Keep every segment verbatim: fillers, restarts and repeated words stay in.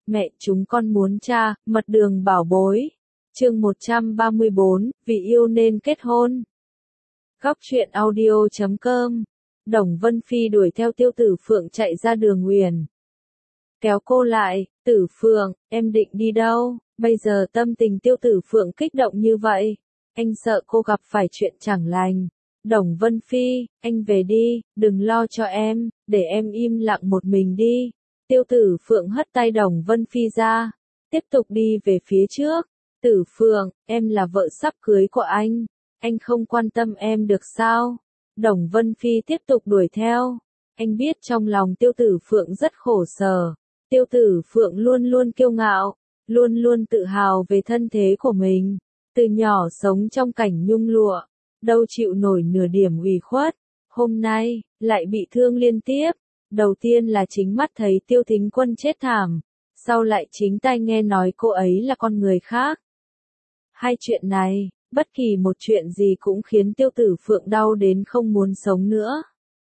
Mẹ chúng con muốn cha, mật đường bảo bối. Chương một trăm ba mươi bốn, vì yêu nên kết hôn. Góc truyện audio chấm com. Đồng Vân Phi đuổi theo Tiêu Tử Phượng chạy ra đường Nguyền. Kéo cô lại, Tử Phượng, em định đi đâu? Bây giờ tâm tình Tiêu Tử Phượng kích động như vậy. Anh sợ cô gặp phải chuyện chẳng lành. Đồng Vân Phi, anh về đi, đừng lo cho em, để em im lặng một mình đi. Tiêu Tử Phượng hất tay Đồng Vân Phi ra, tiếp tục đi về phía trước. Tử Phượng, em là vợ sắp cưới của anh, anh không quan tâm em được sao? Đồng Vân Phi tiếp tục đuổi theo. Anh biết trong lòng Tiêu Tử Phượng rất khổ sở. Tiêu Tử Phượng luôn luôn kiêu ngạo, luôn luôn tự hào về thân thế của mình. Từ nhỏ sống trong cảnh nhung lụa, đâu chịu nổi nửa điểm ủy khuất. Hôm nay, lại bị thương liên tiếp. Đầu tiên là chính mắt thấy Tiêu Thính Quân chết thảm, sau lại chính tai nghe nói cô ấy là con người khác. Hai chuyện này, bất kỳ một chuyện gì cũng khiến Tiêu Tử Phượng đau đến không muốn sống nữa.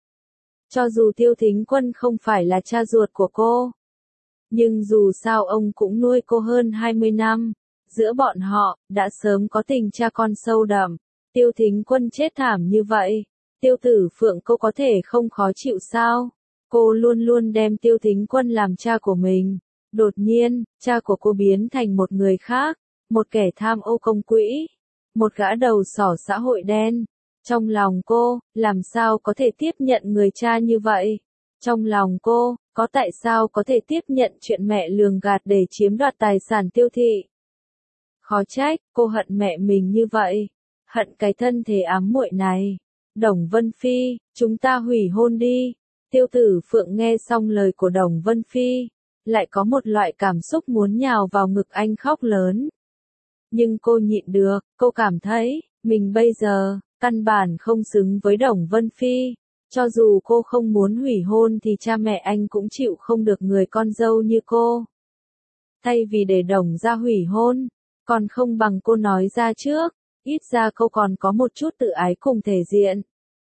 Cho dù Tiêu Thính Quân không phải là cha ruột của cô, nhưng dù sao ông cũng nuôi cô hơn hai mươi năm, giữa bọn họ, đã sớm có tình cha con sâu đậm. Tiêu Thính Quân chết thảm như vậy, Tiêu Tử Phượng cô có thể không khó chịu sao? Cô luôn luôn đem Tiêu Thính Quân làm cha của mình. Đột nhiên, cha của cô biến thành một người khác, một kẻ tham ô công quỹ, một gã đầu sỏ xã hội đen. Trong lòng cô, làm sao có thể tiếp nhận người cha như vậy? Trong lòng cô, có tại sao có thể tiếp nhận chuyện mẹ lường gạt để chiếm đoạt tài sản Tiêu thị? Khó trách, cô hận mẹ mình như vậy, hận cái thân thể ám muội này. Đồng Vân Phi, chúng ta hủy hôn đi. Tiêu Tử Phượng nghe xong lời của Đồng Vân Phi, lại có một loại cảm xúc muốn nhào vào ngực anh khóc lớn. Nhưng cô nhịn được, cô cảm thấy, mình bây giờ, căn bản không xứng với Đồng Vân Phi. Cho dù cô không muốn hủy hôn thì cha mẹ anh cũng chịu không được người con dâu như cô. Thay vì để Đồng ra hủy hôn, còn không bằng cô nói ra trước, ít ra cô còn có một chút tự ái cùng thể diện.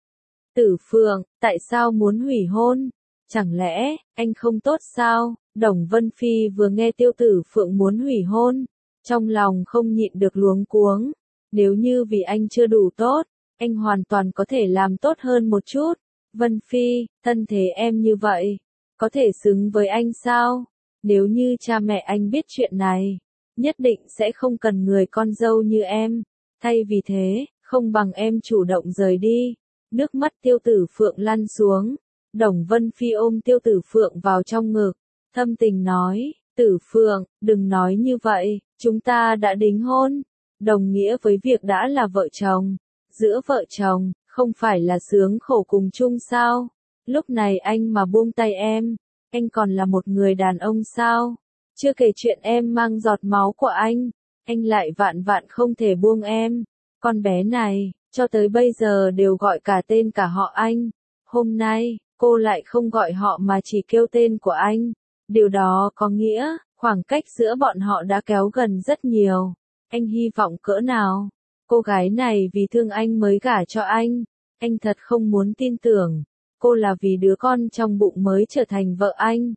Tử Phượng, tại sao muốn hủy hôn? Chẳng lẽ, anh không tốt sao? Đồng Vân Phi vừa nghe Tiêu Tử Phượng muốn hủy hôn, trong lòng không nhịn được luống cuống. Nếu như vì anh chưa đủ tốt, anh hoàn toàn có thể làm tốt hơn một chút. Vân Phi, thân thế em như vậy, có thể xứng với anh sao? Nếu như cha mẹ anh biết chuyện này, nhất định sẽ không cần người con dâu như em. Thay vì thế, không bằng em chủ động rời đi. Nước mắt Tiêu Tử Phượng lăn xuống. Đồng Vân Phi ôm Tiêu Tử Phượng vào trong ngực, thâm tình nói, Tử Phượng, đừng nói như vậy, chúng ta đã đính hôn, đồng nghĩa với việc đã là vợ chồng. Giữa vợ chồng, không phải là sướng khổ cùng chung sao? Lúc này anh mà buông tay em, anh còn là một người đàn ông sao? Chưa kể chuyện em mang giọt máu của anh, anh lại vạn vạn không thể buông em. Con bé này, cho tới bây giờ đều gọi cả tên cả họ anh. Hôm nay, cô lại không gọi họ mà chỉ kêu tên của anh. Điều đó có nghĩa, khoảng cách giữa bọn họ đã kéo gần rất nhiều. Anh hy vọng cỡ nào? Cô gái này vì thương anh mới gả cho anh. Anh thật không muốn tin tưởng. Cô là vì đứa con trong bụng mới trở thành vợ anh.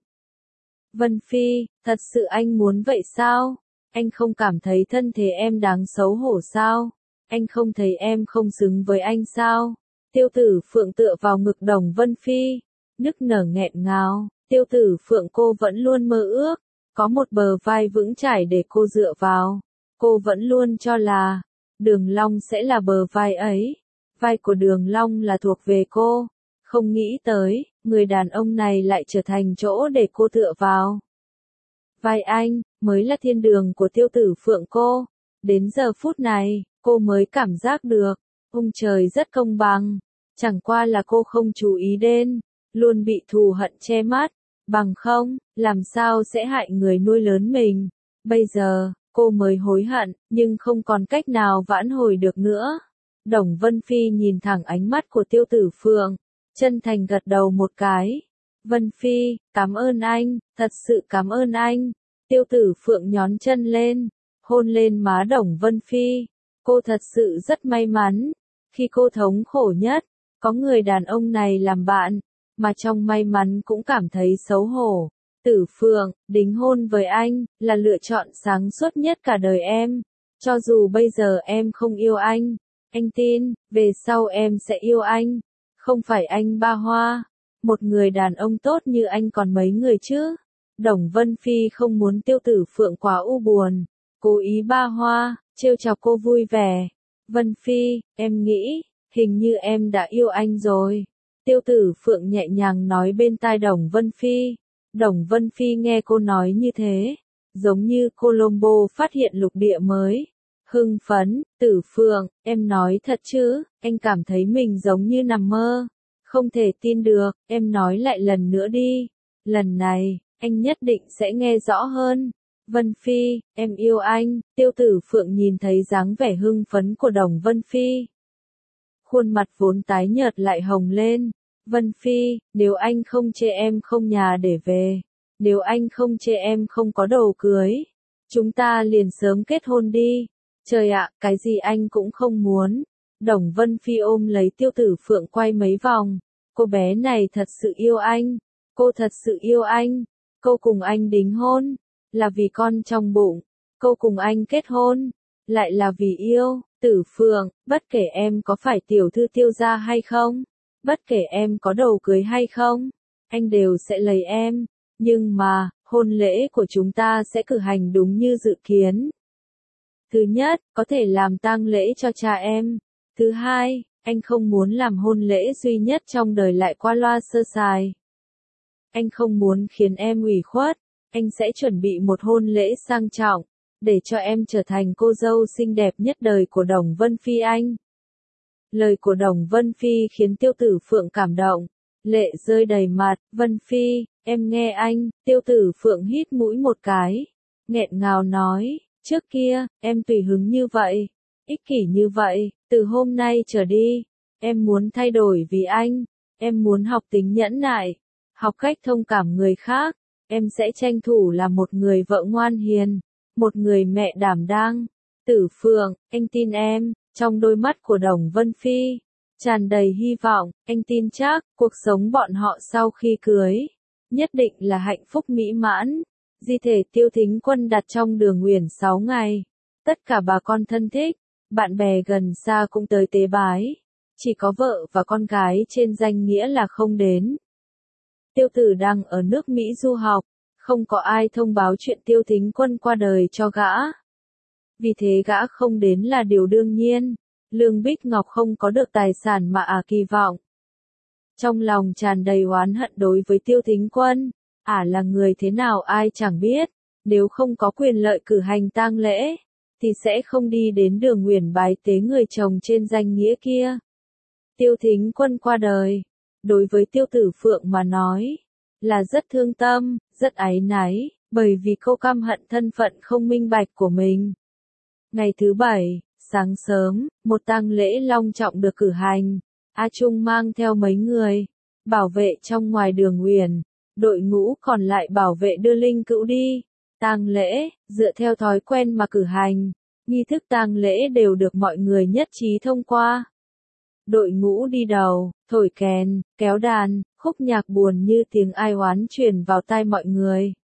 Vân Phi, thật sự anh muốn vậy sao? Anh không cảm thấy thân thể em đáng xấu hổ sao? Anh không thấy em không xứng với anh sao? Tiêu Tử Phượng tựa vào ngực Đồng Vân Phi, nức nở nghẹn ngào. Tiêu Tử Phượng cô vẫn luôn mơ ước, có một bờ vai vững chãi để cô dựa vào. Cô vẫn luôn cho là, Đường Long sẽ là bờ vai ấy. Vai của Đường Long là thuộc về cô. Không nghĩ tới, người đàn ông này lại trở thành chỗ để cô tựa vào. Vai anh, mới là thiên đường của Tiêu Tử Phượng cô. Đến giờ phút này, cô mới cảm giác được, ông trời rất công bằng. Chẳng qua là cô không chú ý đến, luôn bị thù hận che mắt. Bằng không, làm sao sẽ hại người nuôi lớn mình. Bây giờ, cô mới hối hận, nhưng không còn cách nào vãn hồi được nữa. Đồng Vân Phi nhìn thẳng ánh mắt của Tiêu Tử Phượng, chân thành gật đầu một cái. Vân Phi, cảm ơn anh, thật sự cảm ơn anh. Tiêu Tử Phượng nhón chân lên, hôn lên má Đồng Vân Phi. Cô thật sự rất may mắn, khi cô thống khổ nhất, có người đàn ông này làm bạn, mà trong may mắn cũng cảm thấy xấu hổ. Tử Phượng, đính hôn với anh, là lựa chọn sáng suốt nhất cả đời em. Cho dù bây giờ em không yêu anh, anh tin, về sau em sẽ yêu anh. Không phải anh ba hoa. Một người đàn ông tốt như anh còn mấy người chứ. Đồng Vân Phi không muốn Tiêu Tử Phượng quá u buồn. Cố ý ba hoa, trêu chọc cô vui vẻ. Vân Phi, em nghĩ, hình như em đã yêu anh rồi. Tiêu Tử Phượng nhẹ nhàng nói bên tai Đồng Vân Phi. Đồng Vân Phi nghe cô nói như thế, giống như Colombo phát hiện lục địa mới. Hưng phấn, Tử Phượng, em nói thật chứ, anh cảm thấy mình giống như nằm mơ. Không thể tin được, em nói lại lần nữa đi. Lần này, anh nhất định sẽ nghe rõ hơn. Vân Phi, em yêu anh. Tiêu Tử Phượng nhìn thấy dáng vẻ hưng phấn của Đồng Vân Phi. Khuôn mặt vốn tái nhợt lại hồng lên. Vân Phi, nếu anh không chê em không nhà để về, nếu anh không chê em không có đồ cưới, chúng ta liền sớm kết hôn đi. Trời ạ, cái gì anh cũng không muốn. Đồng Vân Phi ôm lấy Tiêu Tử Phượng quay mấy vòng. Cô bé này thật sự yêu anh. Cô thật sự yêu anh. Cô cùng anh đính hôn, là vì con trong bụng. Cô cùng anh kết hôn, lại là vì yêu. Tử Phượng, bất kể em có phải tiểu thư Tiêu gia hay không, bất kể em có đồ cưới hay không, anh đều sẽ lấy em. Nhưng mà, hôn lễ của chúng ta sẽ cử hành đúng như dự kiến. Thứ nhất, có thể làm tang lễ cho cha em. Thứ hai, anh không muốn làm hôn lễ duy nhất trong đời lại qua loa sơ sài. Anh không muốn khiến em ủy khuất. Anh sẽ chuẩn bị một hôn lễ sang trọng, để cho em trở thành cô dâu xinh đẹp nhất đời của Đồng Vân Phi anh. Lời của Đồng Vân Phi khiến Tiêu Tử Phượng cảm động, lệ rơi đầy mặt. Vân Phi, em nghe anh. Tiêu Tử Phượng hít mũi một cái, nghẹn ngào nói, trước kia, em tùy hứng như vậy, ích kỷ như vậy, từ hôm nay trở đi, em muốn thay đổi vì anh, em muốn học tính nhẫn nại, học cách thông cảm người khác, em sẽ tranh thủ là một người vợ ngoan hiền, một người mẹ đảm đang. Tử Phượng, anh tin em. Trong đôi mắt của Đồng Vân Phi tràn đầy hy vọng, anh tin chắc cuộc sống bọn họ sau khi cưới nhất định là hạnh phúc mỹ mãn. Di thể Tiêu Thính Quân đặt trong Đường Uyển sáu ngày. Tất cả bà con thân thích, bạn bè gần xa cũng tới tế bái. Chỉ có vợ và con gái trên danh nghĩa là không đến. Tiêu Tử đang ở nước Mỹ du học, không có ai thông báo chuyện Tiêu Thính Quân qua đời cho gã. Vì thế gã không đến là điều đương nhiên. Lương Bích Ngọc không có được tài sản mà ả à kỳ vọng. Trong lòng tràn đầy oán hận đối với Tiêu Thính Quân. Ả à là người thế nào ai chẳng biết. Nếu không có quyền lợi cử hành tang lễ, thì sẽ không đi đến Đường Uyển bái tế người chồng trên danh nghĩa kia. Tiêu Thính Quân qua đời, đối với Tiêu Tử Phượng mà nói, là rất thương tâm, rất áy náy, bởi vì cô căm hận thân phận không minh bạch của mình. Ngày thứ bảy, sáng sớm, một tang lễ long trọng được cử hành. A Trung mang theo mấy người, bảo vệ trong ngoài Đường Uyển, đội ngũ còn lại bảo vệ đưa linh cữu đi. Tang lễ, dựa theo thói quen mà cử hành, nghi thức tang lễ đều được mọi người nhất trí thông qua. Đội ngũ đi đầu, thổi kèn, kéo đàn, khúc nhạc buồn như tiếng ai oán truyền vào tai mọi người.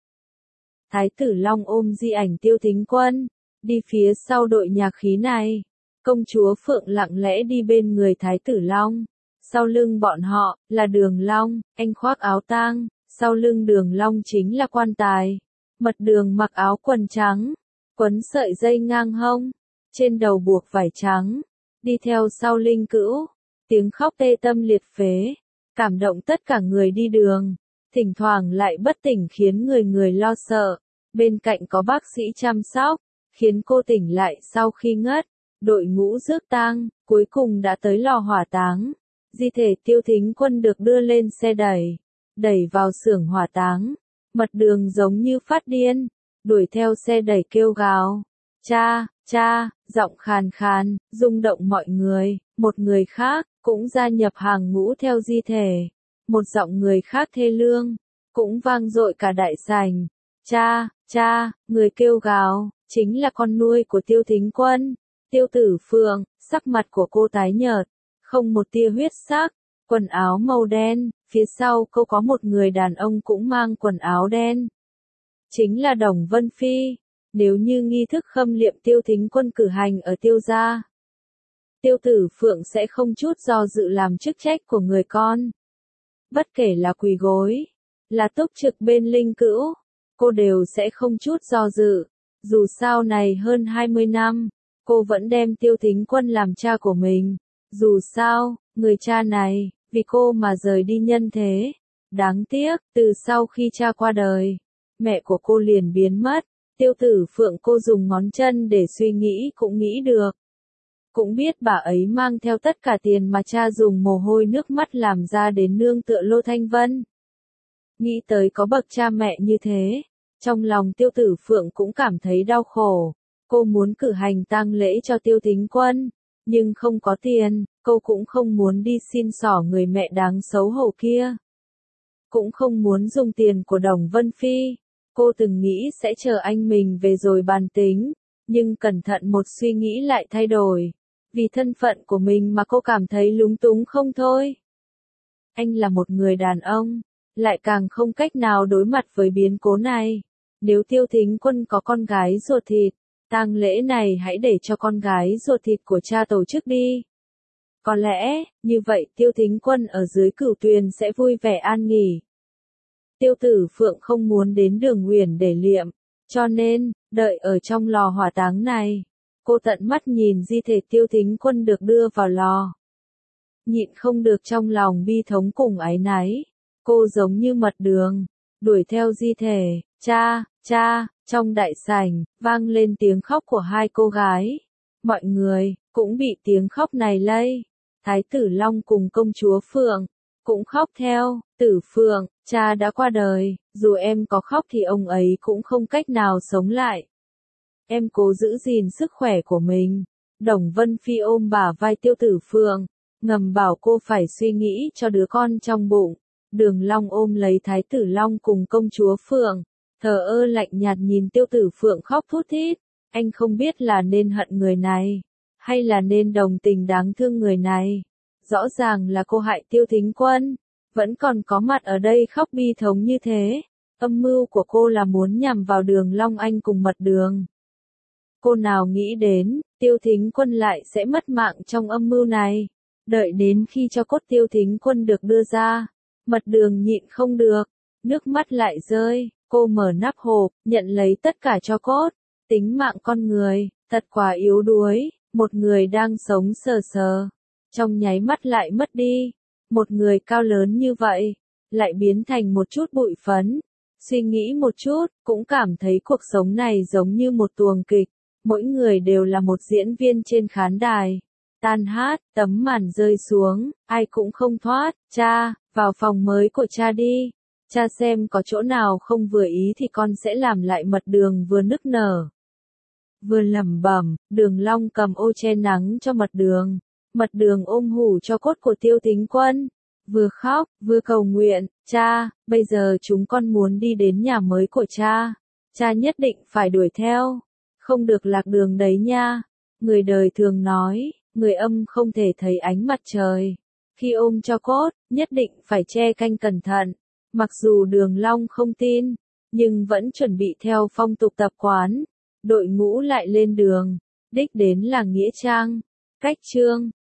Thái tử Long ôm di ảnh Tiêu Thính Quân, đi phía sau đội nhạc khí này. Công chúa Phượng lặng lẽ đi bên người Thái tử Long. Sau lưng bọn họ, là Đường Long, anh khoác áo tang, sau lưng Đường Long chính là quan tài. Mật Đường mặc áo quần trắng, quấn sợi dây ngang hông, trên đầu buộc vải trắng, đi theo sau linh cữu, tiếng khóc tê tâm liệt phế, cảm động tất cả người đi đường, thỉnh thoảng lại bất tỉnh khiến người người lo sợ, bên cạnh có bác sĩ chăm sóc, khiến cô tỉnh lại sau khi ngất. Đội ngũ rước tang, cuối cùng đã tới lò hỏa táng. Di thể Tiêu Thính Quân được đưa lên xe đẩy, đẩy vào xưởng hỏa táng. Mật Đường giống như phát điên, đuổi theo xe đẩy kêu gào. Cha, cha, giọng khàn khàn, rung động mọi người. Một người khác, cũng gia nhập hàng ngũ theo di thể. Một giọng người khác thê lương, cũng vang dội cả đại sảnh. Cha, cha, người kêu gào, chính là con nuôi của Tiêu Thính Quân. Tiêu Tử Phượng, sắc mặt của cô tái nhợt, không một tia huyết sắc, quần áo màu đen, phía sau cô có một người đàn ông cũng mang quần áo đen. Chính là Đồng Vân Phi. Nếu như nghi thức khâm liệm Tiêu Thính Quân cử hành ở Tiêu gia, Tiêu Tử Phượng sẽ không chút do dự làm chức trách của người con. Bất kể là quỳ gối, là túc trực bên linh cữu, cô đều sẽ không chút do dự. Dù sao này hơn hai mươi năm, cô vẫn đem Tiêu Thính Quân làm cha của mình. Dù sao, người cha này, vì cô mà rời đi nhân thế. Đáng tiếc, từ sau khi cha qua đời, mẹ của cô liền biến mất. Tiêu Tử Phượng cô dùng ngón chân để suy nghĩ cũng nghĩ được. Cũng biết bà ấy mang theo tất cả tiền mà cha dùng mồ hôi nước mắt làm ra đến nương tựa Lô Thanh Vân. Nghĩ tới có bậc cha mẹ như thế, trong lòng Tiêu Tử Phượng cũng cảm thấy đau khổ. Cô muốn cử hành tang lễ cho Tiêu Thính Quân, nhưng không có tiền, cô cũng không muốn đi xin xỏ người mẹ đáng xấu hổ kia. Cũng không muốn dùng tiền của Đồng Vân Phi. Cô từng nghĩ sẽ chờ anh mình về rồi bàn tính, nhưng cẩn thận một suy nghĩ lại thay đổi. Vì thân phận của mình mà cô cảm thấy lúng túng không thôi. Anh là một người đàn ông, lại càng không cách nào đối mặt với biến cố này. Nếu Tiêu Thính Quân có con gái ruột thịt, tang lễ này hãy để cho con gái ruột thịt của cha tổ chức đi. Có lẽ, như vậy Tiêu Thính Quân ở dưới Cửu Tuyền sẽ vui vẻ an nghỉ. Tiêu Tử Phượng không muốn đến Đường Uyển để liệm, cho nên, đợi ở trong lò hỏa táng này, cô tận mắt nhìn di thể Tiêu Thính Quân được đưa vào lò. Nhịn không được trong lòng bi thống cùng áy náy, cô giống như mật đường, đuổi theo di thể, cha, cha, trong đại sảnh, vang lên tiếng khóc của hai cô gái. Mọi người, cũng bị tiếng khóc này lây. Thái tử Long cùng công chúa Phượng, cũng khóc theo. Tử Phượng, cha đã qua đời, dù em có khóc thì ông ấy cũng không cách nào sống lại. Em cố giữ gìn sức khỏe của mình. Đồng Vân Phi ôm bả vai Tiêu Tử Phượng, ngầm bảo cô phải suy nghĩ cho đứa con trong bụng. Đường Long ôm lấy Thái tử Long cùng công chúa Phượng, thờ ơ lạnh nhạt nhìn Tiêu Tử Phượng khóc thút thít. Anh không biết là nên hận người này, hay là nên đồng tình đáng thương người này. Rõ ràng là cô hại Tiêu Thính Quân, vẫn còn có mặt ở đây khóc bi thống như thế. Âm mưu của cô là muốn nhằm vào Đường Long Anh cùng Mật Đường. Cô nào nghĩ đến, Tiêu Thính Quân lại sẽ mất mạng trong âm mưu này. Đợi đến khi cho cốt Tiêu Thính Quân được đưa ra, Mật Đường nhịn không được, nước mắt lại rơi. Cô mở nắp hộp, nhận lấy tất cả tro cốt. Tính mạng con người, thật quá yếu đuối. Một người đang sống sờ sờ, trong nháy mắt lại mất đi. Một người cao lớn như vậy, lại biến thành một chút bụi phấn. Suy nghĩ một chút, cũng cảm thấy cuộc sống này giống như một tuồng kịch. Mỗi người đều là một diễn viên trên khán đài. Tan hát, tấm màn rơi xuống, ai cũng không thoát. Cha, vào phòng mới của cha đi. Cha xem có chỗ nào không vừa ý thì con sẽ làm lại. Mật Đường vừa nức nở, vừa lẩm bẩm. Đường Long cầm ô che nắng cho Mật Đường. Mật Đường ôm hủ cho cốt của Tiêu Thính Quân, vừa khóc, vừa cầu nguyện. Cha, bây giờ chúng con muốn đi đến nhà mới của cha. Cha nhất định phải đuổi theo, không được lạc đường đấy nha. Người đời thường nói, người âm không thể thấy ánh mặt trời. Khi ôm cho cốt, nhất định phải che canh cẩn thận. Mặc dù Đường Long không tin, nhưng vẫn chuẩn bị theo phong tục tập quán. Đội ngũ lại lên đường, đích đến là Nghĩa Trang. Cách chương